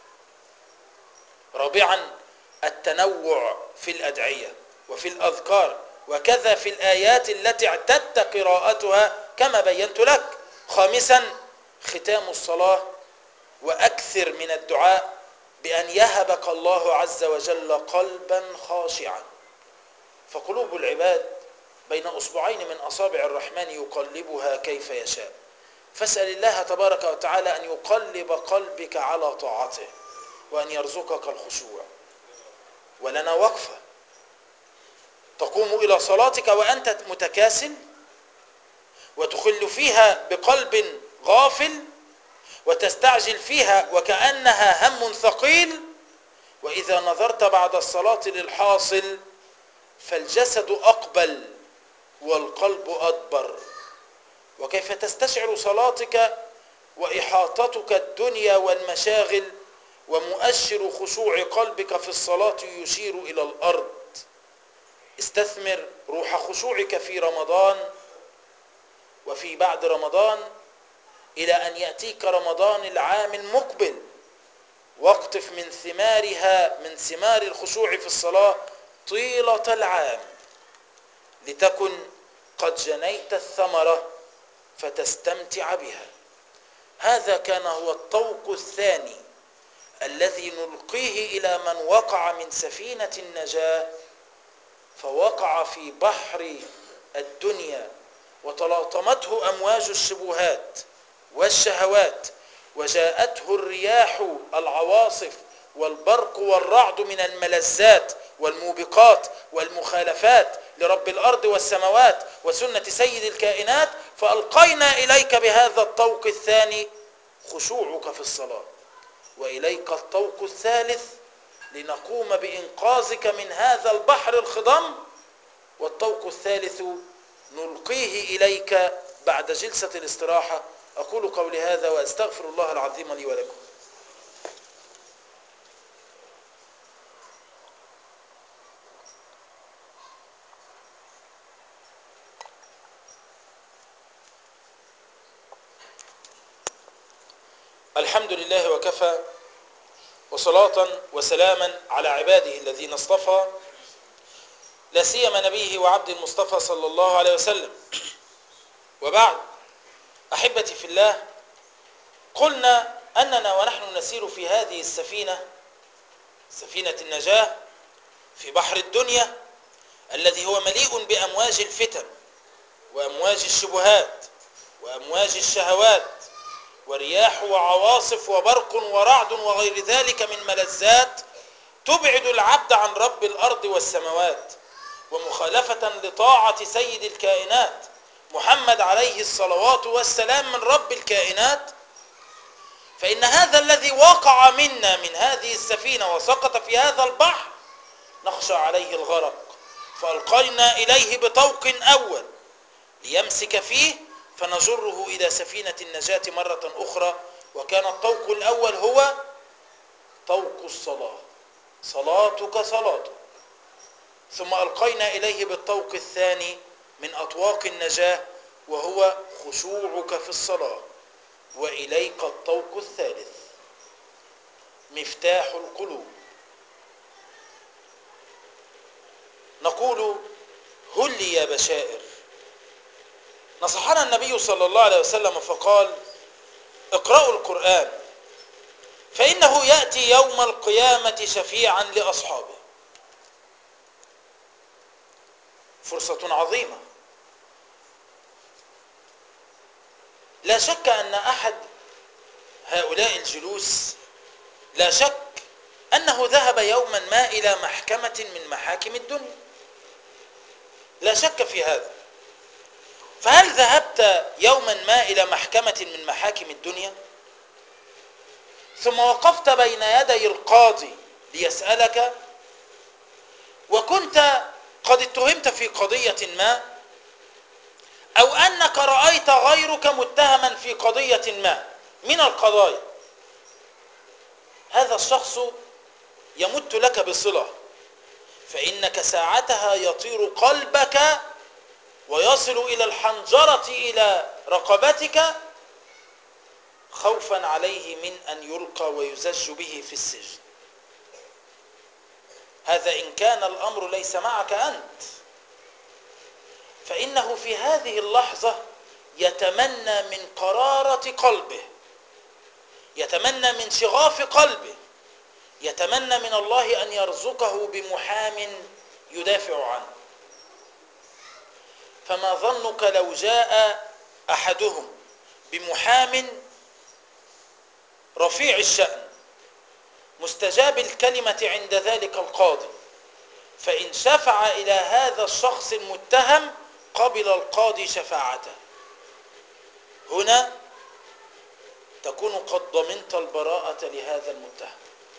رابعا التنوع في الأدعية وفي الأذكار، وكذا في الآيات التي اعتدت قراءتها كما بينت لك. خامسا ختام الصلاة، وأكثر من الدعاء بأن يهبك الله عز وجل قلبا خاشعا، فقلوب العباد بين أصبعين من أصابع الرحمن يقلبها كيف يشاء. فاسأل الله تبارك وتعالى أن يقلب قلبك على طاعته وأن يرزقك الخشوع. ولنا وقفة تقوم إلى صلاتك وأنت متكاسل وتخل فيها بقلب غافل وتستعجل فيها وكأنها هم ثقيل، وإذا نظرت بعد الصلاة للحاصل فالجسد أقبل والقلب أدبر. وكيف تستشعر صلاتك وإحاطتك الدنيا والمشاغل ومؤشر خشوع قلبك في الصلاة يشير إلى الأرض. استثمر روح خشوعك في رمضان وفي بعد رمضان إلى أن يأتيك رمضان العام المقبل، واقطف من ثمارها من ثمار الخشوع في الصلاة طيلة العام لتكن قد جنيت الثمرة فتستمتع بها. هذا كان هو الطوق الثاني الذي نلقيه إلى من وقع من سفينة النجاة فوقع في بحر الدنيا وتلاطمته أمواج الشبهات والشهوات وجاءته الرياح العواصف والبرق والرعد من الملذات والموبقات والمخالفات لرب الأرض والسماوات وسنة سيد الكائنات، فألقينا إليك بهذا الطوق الثاني خشوعك في الصلاة، وإليك الطوق الثالث لنقوم بإنقاذك من هذا البحر الخضم، والطوق الثالث نلقيه إليك بعد جلسة الاستراحة. أقول قولي هذا وأستغفر الله العظيم لي ولكم. الحمد لله وكفى، وصلاة وسلاما على عباده الذين اصطفى، لا سيما نبيه وعبد المصطفى صلى الله عليه وسلم. وبعد، أحبتي في الله، قلنا أننا ونحن نسير في هذه السفينة، سفينة النجاة، في بحر الدنيا الذي هو مليء بأمواج الفتن وأمواج الشبهات وأمواج الشهوات ورياح وعواصف وبرق ورعد وغير ذلك من ملذات تبعد العبد عن رب الأرض والسماوات، ومخالفة لطاعة سيد الكائنات محمد عليه الصلوات والسلام من رب الكائنات. فإن هذا الذي وقع منا من هذه السفينة وسقط في هذا البحر نخشى عليه الغرق، فألقينا إليه بطوق أول ليمسك فيه فنجره إلى سفينة النجاة مرة أخرى، وكان الطوق الأول هو طوق الصلاة، صلاتك صلاتك. ثم ألقينا إليه بالطوق الثاني من أطواق النجاة وهو خشوعك في الصلاة، وإليك الطوق الثالث مفتاح القلوب. نقول هل لي يا بشائر. نصحنا النبي صلى الله عليه وسلم فقال: اقرأوا القرآن فإنه يأتي يوم القيامة شفيعا لأصحابه. فرصة عظيمة. لا شك أن أحد هؤلاء الجلوس لا شك أنه ذهب يوما ما إلى محكمة من محاكم الدنيا، لا شك في هذا. فهل ذهبت يوما ما إلى محكمة من محاكم الدنيا ثم وقفت بين يدي القاضي ليسألك، وكنت قد اتهمت في قضية ما، أو أنك رأيت غيرك متهما في قضية ما من القضايا، هذا الشخص يمت لك بصلة، فإنك ساعتها يطير قلبك ويصل إلى الحنجرة إلى رقبتك خوفا عليه من أن يلقى ويزج به في السجن. هذا إن كان الأمر ليس معك أنت، فإنه في هذه اللحظة يتمنى من قرارة قلبه، يتمنى من شغاف قلبه، يتمنى من الله أن يرزقه بمحام يدافع عنه. فما ظنك لو جاء أحدهم بمحام رفيع الشأن مستجاب الكلمة عند ذلك القاضي، فإن شفع إلى هذا الشخص المتهم قبل القاضي شفاعته، هنا تكون قد ضمنت البراءة لهذا المتهم.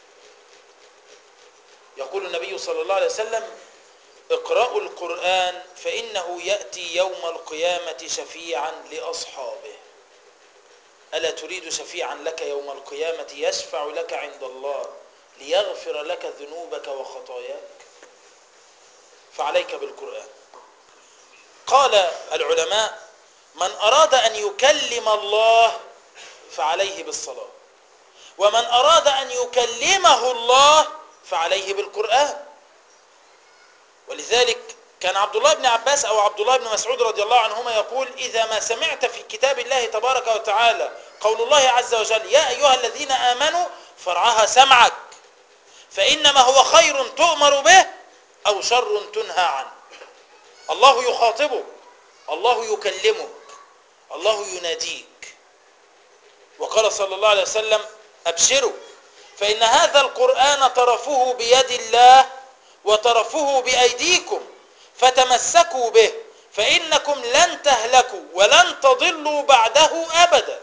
يقول النبي صلى الله عليه وسلم: اقرأوا القرآن فإنه يأتي يوم القيامة شفيعا لأصحابه. ألا تريد شفيعا لك يوم القيامة يشفع لك عند الله ليغفر لك ذنوبك وخطاياك؟ فعليك بالقرآن. قال العلماء: من أراد أن يكلم الله فعليه بالصلاة، ومن أراد أن يكلمه الله فعليه بالقرآن. ولذلك كان عبد الله بن عباس أو عبد الله بن مسعود رضي الله عنهما يقول: إذا ما سمعت في كتاب الله تبارك وتعالى قول الله عز وجل: يا أيها الذين آمنوا فارعها سمعك فإنما هو خير تؤمر به، أو شر تنهى عنه. الله يخاطبك، الله يكلمك، الله يناديك. وقال صلى الله عليه وسلم: أبشروا فإن هذا القرآن طرفه بيد الله وطرفه بأيديكم فتمسكوا به فإنكم لن تهلكوا ولن تضلوا بعده أبدا.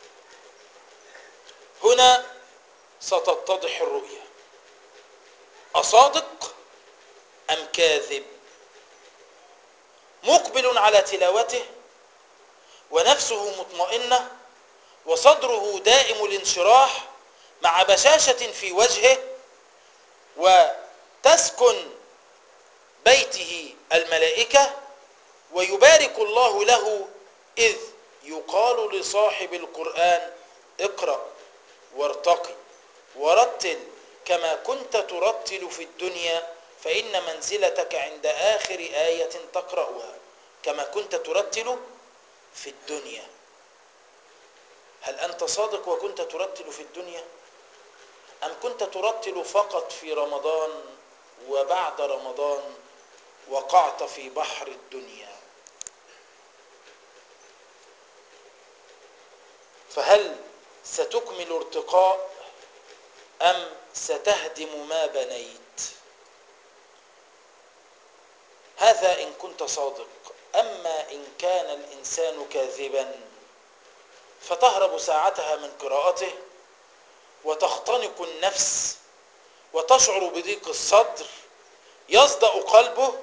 هنا ستتضح الرؤية، أصادق أم كاذب، مقبل على تلاوته ونفسه مطمئنة وصدره دائم الانشراح مع بشاشة في وجهه، وتسكن بيته الملائكة ويبارك الله له، إذ يقال لصاحب القرآن: اقرأ وارتقي ورتل كما كنت ترتل في الدنيا فإن منزلتك عند آخر آية تقرأها كما كنت ترتل في الدنيا. هل أنت صادق وكنت ترتل في الدنيا، أم كنت ترتل فقط في رمضان وبعد رمضان وقعت في بحر الدنيا؟ فهل ستكمل ارتقاء أم ستهدم ما بنيت؟ هذا إن كنت صادق. أما إن كان الإنسان كاذبا فتهرب ساعتها من قراءته وتختنق النفس وتشعر بضيق الصدر، يصدأ قلبه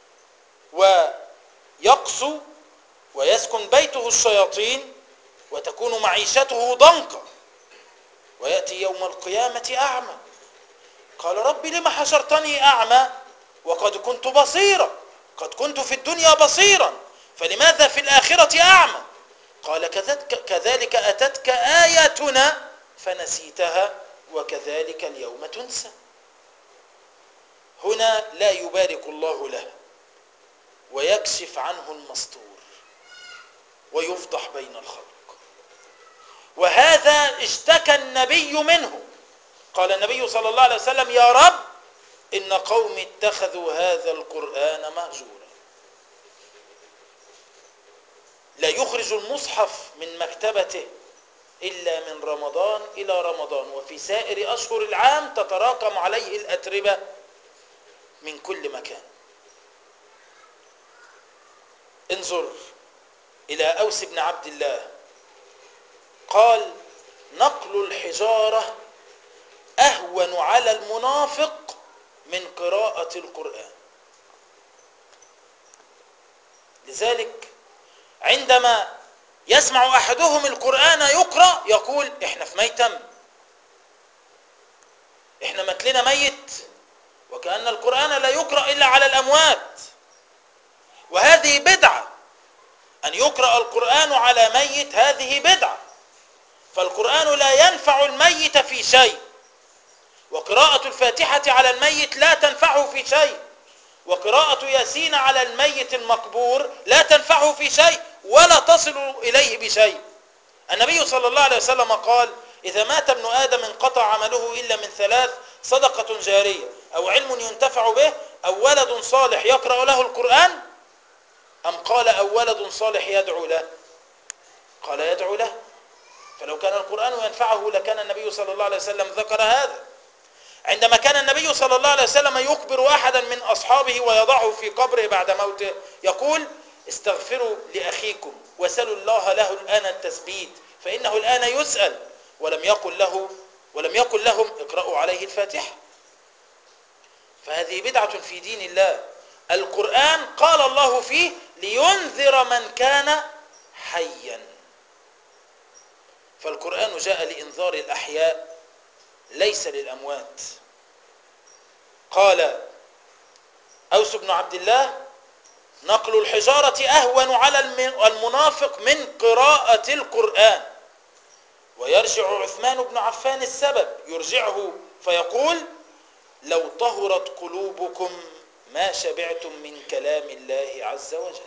ويقسو ويسكن بيته الشياطين وتكون معيشته ضنكا، ويأتي يوم القيامة أعمى. قال: رب لم حشرتني أعمى وقد كنت بصيرا، قد كنت في الدنيا بصيرا فلماذا في الآخرة أعمى؟ قال: كذلك أتتك آياتنا فنسيتها وكذلك اليوم تنسى. هنا لا يبارك الله له ويكشف عنه المستور ويفضح بين الخلق. وهذا اشتكى النبي منه. قال النبي صلى الله عليه وسلم: يا رب إن قومي اتخذوا هذا القرآن مهجورا. لا يخرج المصحف من مكتبته إلا من رمضان إلى رمضان، وفي سائر أشهر العام تتراكم عليه الأتربة من كل مكان. انظر إلى أوس بن عبد الله، قال: نقل الحجارة أهون على المنافق من قراءة القرآن. لذلك عندما يسمع أحدهم القرآن يقرأ يقول: إحنا في ميتم، إحنا متلنا ميت، وكأن القرآن لا يقرأ إلا على الأموات. وهذه بدعة، أن يقرأ القرآن على ميت هذه بدعة، فالقرآن لا ينفع الميت في شيء، وقراءة الفاتحة على الميت لا تنفعه في شيء، وقراءة ياسين على الميت المقبور لا تنفعه في شيء ولا تصل إليه بشيء. النبي صلى الله عليه وسلم قال: إذا مات ابن آدم انقطع عمله إلا من ثلاث: صدقة جارية أو علم ينتفع به أو ولد صالح يقرأ له القرآن. أم قال: أو ولد صالح يدعو له؟ قال: يدعو له. فلو كان القرآن ينفعه لكان النبي صلى الله عليه وسلم ذكر هذا. عندما كان النبي صلى الله عليه وسلم يخبر أحدا من أصحابه ويضعه في قبره بعد موته يقول: استغفروا لأخيكم وسلوا الله له الآن التثبيت فإنه الآن يسأل، ولم يقل له ولم يقل لهم: اقرأوا عليه الفاتحة. فهذه بدعة في دين الله. القرآن قال الله فيه: لينذر من كان حيا. فالقرآن جاء لإنذار الأحياء ليس للأموات. قال أوس بن عبد الله: نقل الحجارة أهون على المنافق من قراءة القرآن. ويرجع عثمان بن عفان السبب، يرجعه فيقول: لو طهرت قلوبكم ما شبعتم من كلام الله عز وجل.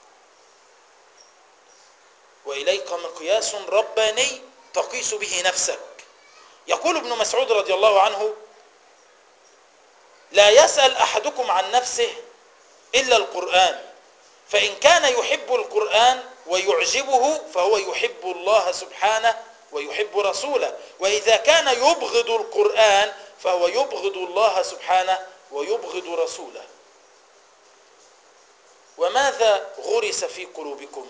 وإليك مقياس رباني تقيس به نفسك. يقول ابن مسعود رضي الله عنه: لا يسأل أحدكم عن نفسه إلا القرآن، فإن كان يحب القرآن ويعجبه فهو يحب الله سبحانه ويحب رسوله، وإذا كان يبغض القرآن فهو يبغض الله سبحانه ويبغض رسوله. وماذا غرس في قلوبكم؟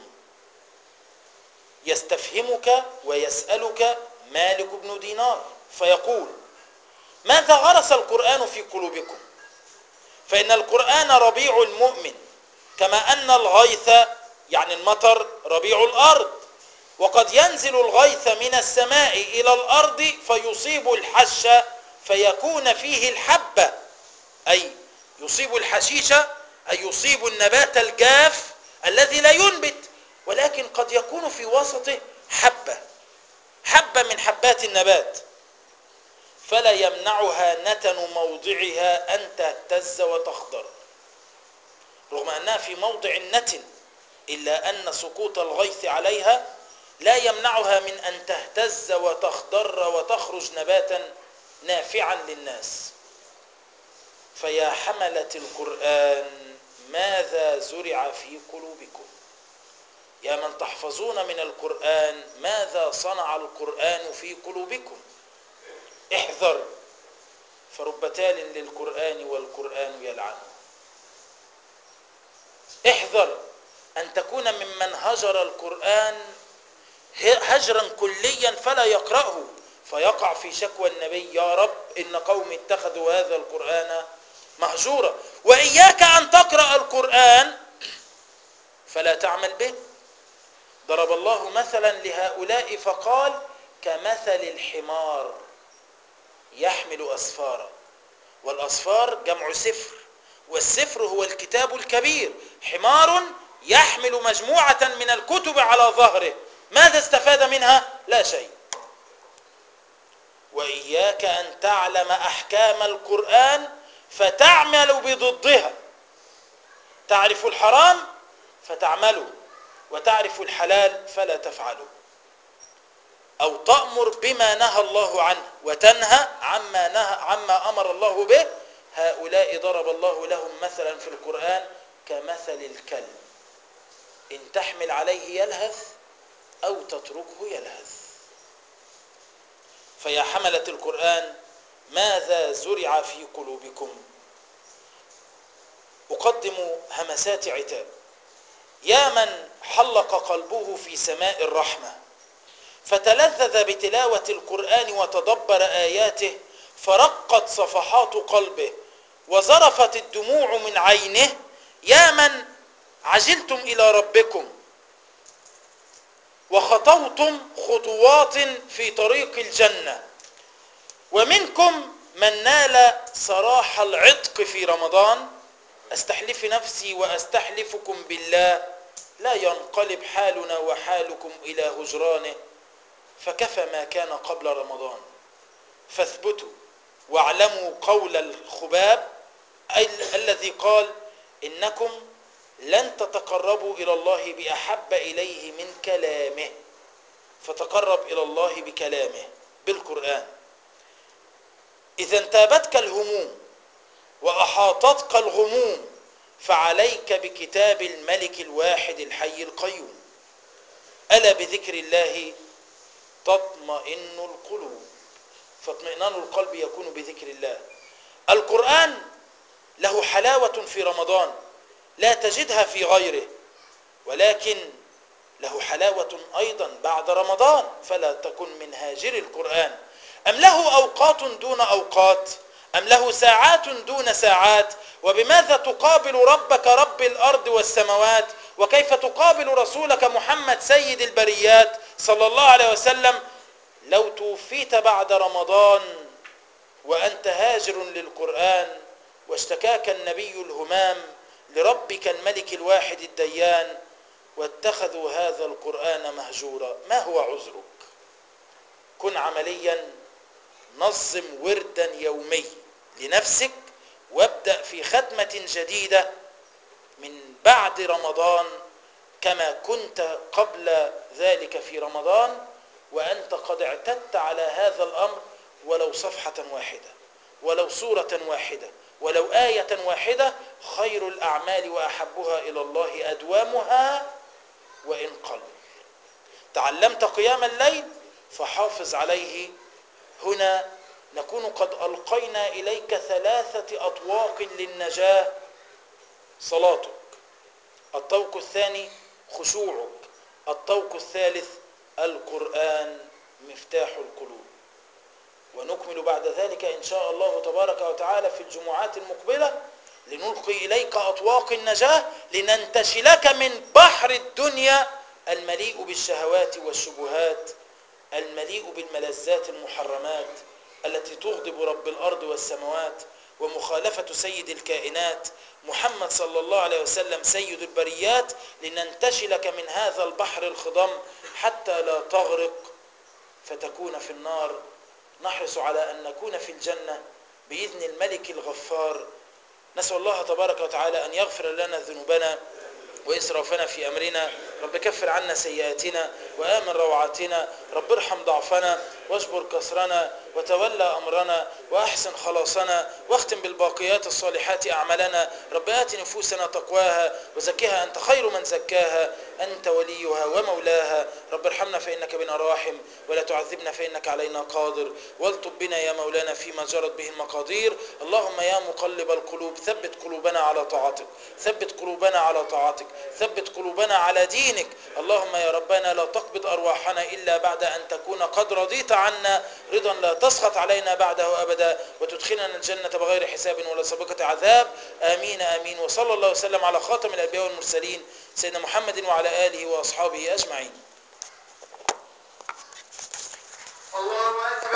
يستفهمك ويسألك مالك بن دينار فيقول: ماذا غرس القرآن في قلوبكم؟ فإن القرآن ربيع المؤمن، كما أن الغيث يعني المطر ربيع الأرض، وقد ينزل الغيث من السماء إلى الأرض فيصيب الحش فيكون فيه الحبة، أي يصيب الحشيشة، أي يصيب النبات الجاف الذي لا ينبت، ولكن قد يكون في وسطه حبة حبة من حبات النبات، فلا يمنعها نتن موضعها أن تهتز وتخضر، رغم أنها في موضع النتن، إلا أن سقوط الغيث عليها لا يمنعها من أن تهتز وتخضر وتخرج نباتا نافعا للناس. فيا حملة القرآن ماذا زرع في قلوبكم؟ يا من تحفظون من القرآن ماذا صنع القرآن في قلوبكم؟ احذر، فرب تال للقرآن والقرآن يلعنه. احذر أن تكون ممن هجر القرآن هجرا كليا فلا يقرأه، فيقع في شكوى النبي: يا رب إن قوم اتخذوا هذا القرآن مهجورا. وإياك أن تقرأ القرآن فلا تعمل به. ضرب الله مثلا لهؤلاء فقال: كمثل الحمار يحمل أسفارا، والأسفار جمع سفر، والسفر هو الكتاب الكبير. حمار يحمل مجموعة من الكتب على ظهره، ماذا استفاد منها؟ لا شيء. وإياك أن تعلم أحكام القرآن فتعمل بضدها، تعرف الحرام فتعمله، وتعرف الحلال فلا تفعله، أو تأمر بما نهى الله عنه وتنهى عما نهى عما أمر الله به. هؤلاء ضرب الله لهم مثلا في القرآن كمثل الكلب، إن تحمل عليه يلهث أو تتركه يلهث. فيا حملة القرآن ماذا زرع في قلوبكم؟ أقدم همسات عتاب. يا من حلق قلبه في سماء الرحمة فتلذذ بتلاوة القرآن وتدبر آياته، فرقت صفحات قلبه وزرفت الدموع من عينه. يا من عجلتم إلى ربكم وخطوتم خطوات في طريق الجنة، ومنكم من نال صراح العتق في رمضان، أستحلف نفسي وأستحلفكم بالله لا ينقلب حالنا وحالكم إلى هجرانه، فكفى ما كان قبل رمضان. فاثبتوا واعلموا قول الخباب الذي قال: إنكم لن تتقربوا إلى الله بأحب إليه من كلامه، فتقرب إلى الله بكلامه بالقرآن. إذا انتابتك الهموم وأحاطتك الغموم فعليك بكتاب الملك الواحد الحي القيوم. ألا بذكر الله تطمئن القلوب، فاطمئنان القلب يكون بذكر الله. القرآن له حلاوة في رمضان لا تجدها في غيره، ولكن له حلاوة أيضا بعد رمضان، فلا تكن من هاجر القرآن. أم له أوقات دون أوقات؟ أم له ساعات دون ساعات؟ وبماذا تقابل ربك رب الأرض والسماوات؟ وكيف تقابل رسولك محمد سيد البريات صلى الله عليه وسلم لو توفيت بعد رمضان وأنت هاجر للقرآن واشتكاك النبي الهمام لربك الملك الواحد الديان واتخذوا هذا القرآن مهجورا؟ ما هو عذرك؟ كن عمليا، نظم وردا يومي لنفسك، وابدأ في ختمة جديدة من بعد رمضان كما كنت قبل ذلك في رمضان، وأنت قد اعتدت على هذا الأمر ولو صفحة واحدة. ولو سورة واحدة ولو آية واحدة، خير الأعمال وأحبها إلى الله أدوامها وإن قل. تعلمت قيام الليل فحافظ عليه. هنا نكون قد ألقينا إليك ثلاثة أطواق للنجاة: صلاتك، الطوق الثاني خشوعك، الطوق الثالث القرآن مفتاح القلوب. ونكمل بعد ذلك إن شاء الله تبارك وتعالى في الجمعات المقبلة، لنلقي إليك أطواق النجاة لننتشلك من بحر الدنيا المليء بالشهوات والشبهات، المليء بالملذات المحرمات التي تغضب رب الأرض والسماوات، ومخالفة سيد الكائنات محمد صلى الله عليه وسلم سيد البريات، لننتشلك من هذا البحر الخضم حتى لا تغرق فتكون في النار. نحرص على أن نكون في الجنة بإذن الملك الغفار. نسأل الله تبارك وتعالى أن يغفر لنا ذنوبنا وإسرافنا في أمرنا. رب كفر عنا سيئاتنا وآمن روعاتنا. رب ارحم ضعفنا واجبر كسرنا وتولى أمرنا وأحسن خلاصنا، واختم بالباقيات الصالحات أعمالنا. رب آت نفوسنا تقواها وزكها أنت خير من زكاها، أنت وليها ومولاها. رب ارحمنا فإنك بنا راحم، ولا تعذبنا فإنك علينا قادر، والطب بنا يا مولانا فيما جرت به المقادير. اللهم يا مقلب القلوب ثبت قلوبنا على طاعتك، ثبت قلوبنا على طاعتك، ثبت قلوبنا على دينك. اللهم يا ربنا لا تقبض أرواحنا إلا بعد أن تكون قد رضيت عنا رضا لا تسخط علينا بعده أبدا، وتدخلنا الجنة بغير حساب ولا سابقة عذاب. آمين آمين. وصلى الله وسلم على خاتم الأنبياء والمرسلين سيدنا محمد وعلى آله وأصحابه أجمعين. الله أكبر.